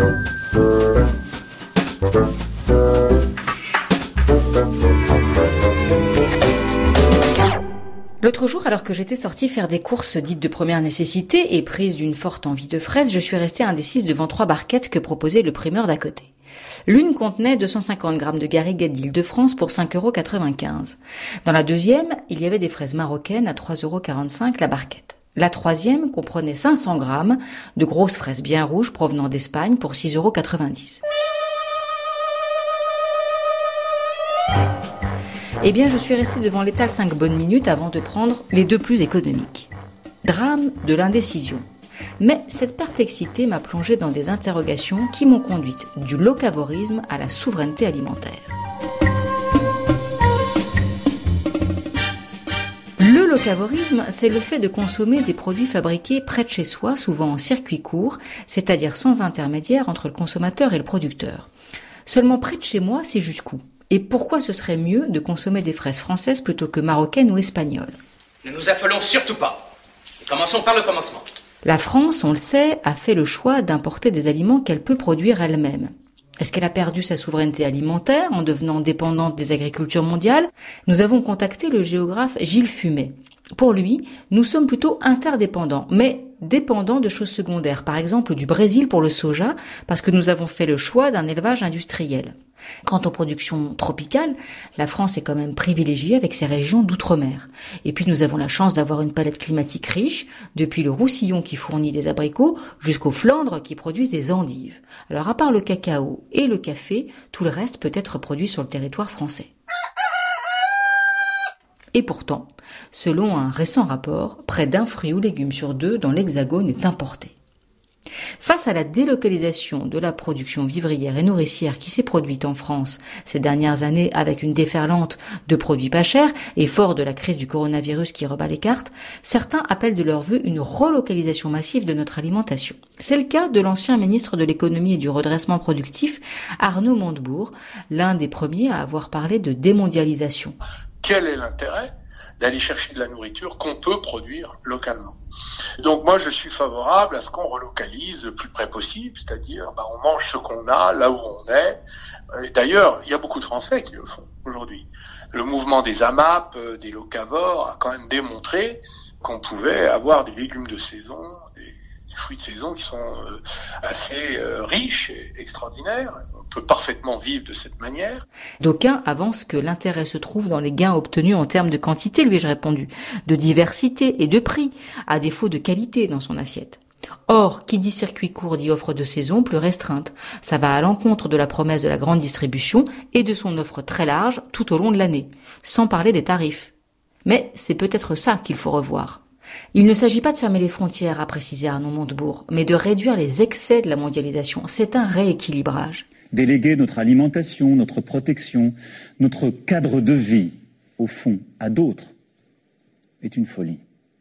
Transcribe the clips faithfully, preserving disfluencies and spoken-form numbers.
L'autre jour, alors que j'étais sortie faire des courses dites de première nécessité et prise d'une forte envie de fraises, je suis restée indécise devant trois barquettes que proposait le primeur d'à côté. L'une contenait deux cent cinquante grammes de gariguettes d'Île-de-France pour cinq euros quatre-vingt-quinze. Dans la deuxième, il y avait des fraises marocaines à trois euros quarante-cinq la barquette. La troisième comprenait cinq cents grammes de grosses fraises bien rouges provenant d'Espagne pour six euros quatre-vingt-dix. Eh bien, je suis restée devant l'étal cinq bonnes minutes avant de prendre les deux plus économiques. Drame de l'indécision. Mais cette perplexité m'a plongée dans des interrogations qui m'ont conduite du locavorisme à la souveraineté alimentaire. Le locavorisme, c'est le fait de consommer des produits fabriqués près de chez soi, souvent en circuit court, c'est-à-dire sans intermédiaire entre le consommateur et le producteur. Seulement près de chez moi, c'est jusqu'où ? Et pourquoi ce serait mieux de consommer des fraises françaises plutôt que marocaines ou espagnoles ? Ne nous affolons surtout pas. Commençons par le commencement. La France, on le sait, a fait le choix d'importer des aliments qu'elle peut produire elle-même. Est-ce qu'elle a perdu sa souveraineté alimentaire en devenant dépendante des agricultures mondiales ? Nous avons contacté le géographe Gilles Fumet. Pour lui, nous sommes plutôt interdépendants, mais dépendants de choses secondaires, par exemple du Brésil pour le soja, parce que nous avons fait le choix d'un élevage industriel. Quant aux productions tropicales, la France est quand même privilégiée avec ses régions d'outre-mer. Et puis nous avons la chance d'avoir une palette climatique riche, depuis le Roussillon qui fournit des abricots jusqu'aux Flandres qui produisent des endives. Alors à part le cacao et le café, tout le reste peut être produit sur le territoire français. Et pourtant, selon un récent rapport, près d'un fruit ou légume sur deux dans l'Hexagone est importé. Face à la délocalisation de la production vivrière et nourricière qui s'est produite en France ces dernières années avec une déferlante de produits pas chers et fort de la crise du coronavirus qui rebat les cartes, certains appellent de leur vœu une relocalisation massive de notre alimentation. C'est le cas de l'ancien ministre de l'économie et du redressement productif, Arnaud Montebourg, l'un des premiers à avoir parlé de démondialisation. Quel est l'intérêt d'aller chercher de la nourriture qu'on peut produire localement? Donc moi je suis favorable à ce qu'on relocalise le plus près possible, c'est-à-dire bah, on mange ce qu'on a là où on est. Et d'ailleurs, il y a beaucoup de Français qui le font aujourd'hui. Le mouvement des AMAP, des locavores a quand même démontré qu'on pouvait avoir des légumes de saison, des, des fruits de saison qui sont euh, assez euh, riches et extraordinaires. On peut parfaitement vivre de cette manière. D'aucuns avancent que l'intérêt se trouve dans les gains obtenus en termes de quantité, lui ai-je répondu, de diversité et de prix, à défaut de qualité dans son assiette. Or, qui dit circuit court dit offre de saison plus restreinte. Ça va à l'encontre de la promesse de la grande distribution et de son offre très large tout au long de l'année, sans parler des tarifs. Mais c'est peut-être ça qu'il faut revoir. Il ne s'agit pas de fermer les frontières, a précisé Arnaud Montebourg, mais de réduire les excès de la mondialisation. C'est un rééquilibrage. Déléguer notre alimentation, notre protection, notre cadre de vie, au fond, à d'autres, est une folie.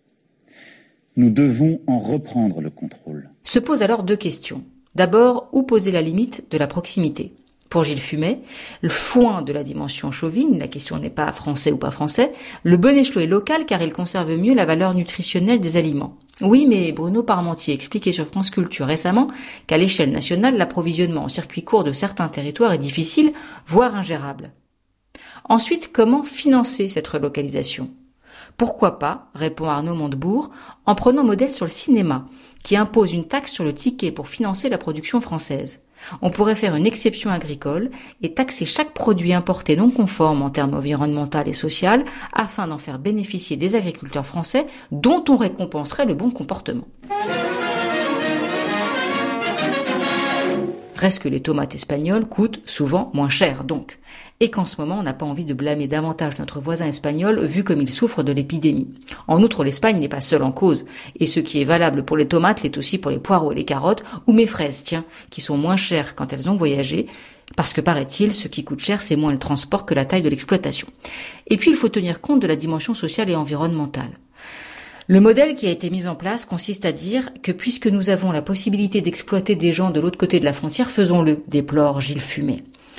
Nous devons en reprendre le contrôle. Se posent alors deux questions. D'abord, où poser la limite de la proximité ? Pour Gilles Fumet, le foin de la dimension chauvine, la question n'est pas français ou pas français, le bon échelon est local car il conserve mieux la valeur nutritionnelle des aliments. Oui, mais Bruno Parmentier expliquait sur France Culture récemment qu'à l'échelle nationale, l'approvisionnement en circuit court de certains territoires est difficile, voire ingérable. Ensuite, comment financer cette relocalisation ? Pourquoi pas, répond Arnaud Montebourg, en prenant modèle sur le cinéma, qui impose une taxe sur le ticket pour financer la production française. On pourrait faire une exception agricole et taxer chaque produit importé non conforme en termes environnemental et social afin d'en faire bénéficier des agriculteurs français dont on récompenserait le bon comportement. Reste que les tomates espagnoles coûtent souvent moins cher donc. Et qu'en ce moment, on n'a pas envie de blâmer davantage notre voisin espagnol vu comme il souffre de l'épidémie. En outre, l'Espagne n'est pas seule en cause. Et ce qui est valable pour les tomates l'est aussi pour les poireaux et les carottes, ou mes fraises, tiens, qui sont moins chères quand elles ont voyagé, parce que paraît-il, ce qui coûte cher, c'est moins le transport que la taille de l'exploitation. Et puis, il faut tenir compte de la dimension sociale et environnementale. Le modèle qui a été mis en place consiste à dire que puisque nous avons la possibilité d'exploiter des gens de l'autre côté de la frontière, faisons-le, déplore Gilles Fumet.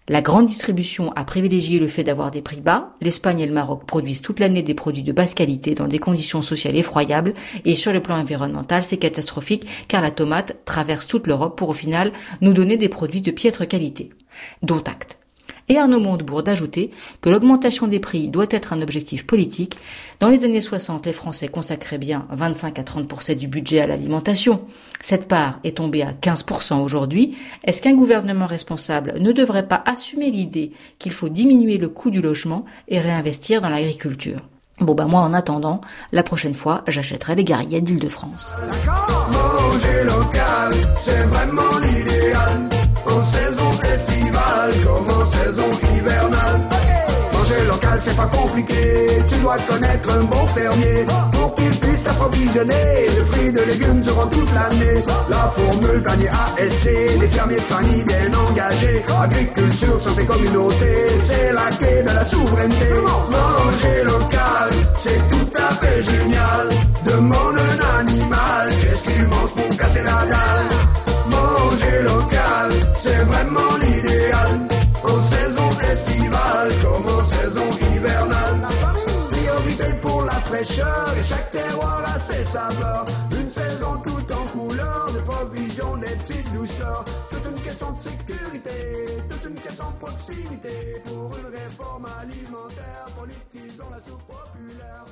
La grande distribution a privilégié le fait d'avoir des prix bas. L'Espagne et le Maroc produisent toute l'année des produits de basse qualité dans des conditions sociales effroyables. Et sur le plan environnemental, c'est catastrophique car la tomate traverse toute l'Europe pour au final nous donner des produits de piètre qualité. Dont acte. Et Arnaud Montebourg d'ajouter que l'augmentation des prix doit être un objectif politique. Dans les années soixante, les Français consacraient bien vingt-cinq à trente pour cent du budget à l'alimentation. Cette part est tombée à quinze pour cent aujourd'hui. Est-ce qu'un gouvernement responsable ne devrait pas assumer l'idée qu'il faut diminuer le coût du logement et réinvestir dans l'agriculture ? Bon bah moi en attendant, la prochaine fois, j'achèterai les Garriguettes d'Île-de-France. Manger local, c'est vraiment l'idéal. En saison estivale comme en saison hivernale. Manger local c'est pas compliqué, tu dois connaître un bon fermier pour qu'il puisse t'approvisionner de fruits, de légumes durant toute l'année. La formule panier A S C, des fermiers de famille bien engagés. Agriculture, santé, communauté, c'est la clé de la souveraineté. Manger local, c'est tout à fait génial. Demande un animal, qu'est-ce qu'il mange pour casser la dalle. Manger local, c'est vraiment l'idéal. En saison estivale comme en saison hivernale. Priorité pour la fraîcheur et chaque terroir a ses saveurs. Une saison tout en couleur, de provisions, des petites douceurs. Toute une question de sécurité, toute une question de proximité. Pour une réforme alimentaire, politisons la soupe populaire.